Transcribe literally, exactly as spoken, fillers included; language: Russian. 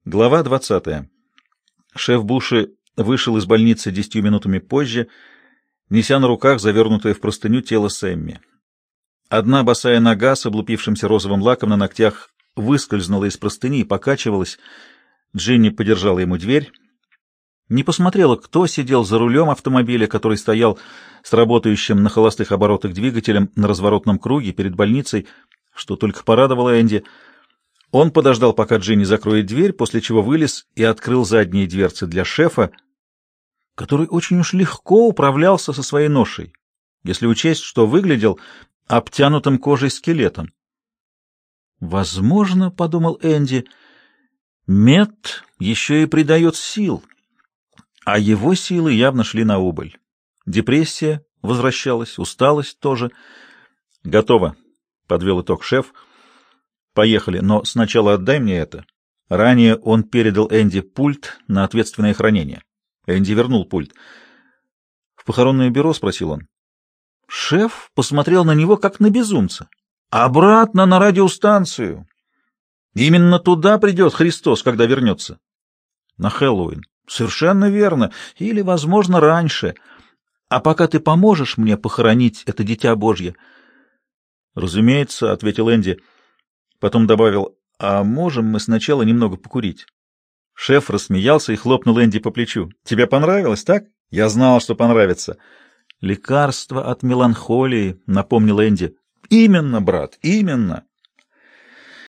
Глава двадцатая. Шеф Буши вышел из больницы десятью минутами позже, неся на руках завернутое в простыню тело Сэмми. Одна босая нога с облупившимся розовым лаком на ногтях выскользнула из простыни и покачивалась. Джинни подержала ему дверь. Не посмотрела, кто сидел за рулем автомобиля, который стоял с работающим на холостых оборотах двигателем на разворотном круге перед больницей, что только порадовало Энди. Он подождал, пока Джинни закроет дверь, после чего вылез и открыл задние дверцы для шефа, который очень уж легко управлялся со своей ношей, если учесть, что выглядел обтянутым кожей скелетом. «Возможно, — подумал Энди, — мед еще и придает сил, а его силы явно шли на убыль. Депрессия возвращалась, усталость тоже. Готово, — подвел итог шеф. Поехали, но сначала отдай мне это. Ранее он передал Энди пульт на ответственное хранение. Энди вернул пульт. «В похоронное бюро?» — спросил он. Шеф посмотрел на него, как на безумца. «Обратно на радиостанцию! Именно туда придет Христос, когда вернется». «На Хэллоуин». «Совершенно верно. Или, возможно, раньше. А пока ты поможешь мне похоронить это дитя Божье?» «Разумеется», — ответил Энди. Потом добавил: «А можем мы сначала немного покурить?» Шеф рассмеялся и хлопнул Энди по плечу. «Тебе понравилось, так? Я знал, что понравится». «Лекарство от меланхолии», — напомнил Энди. «Именно, брат, именно.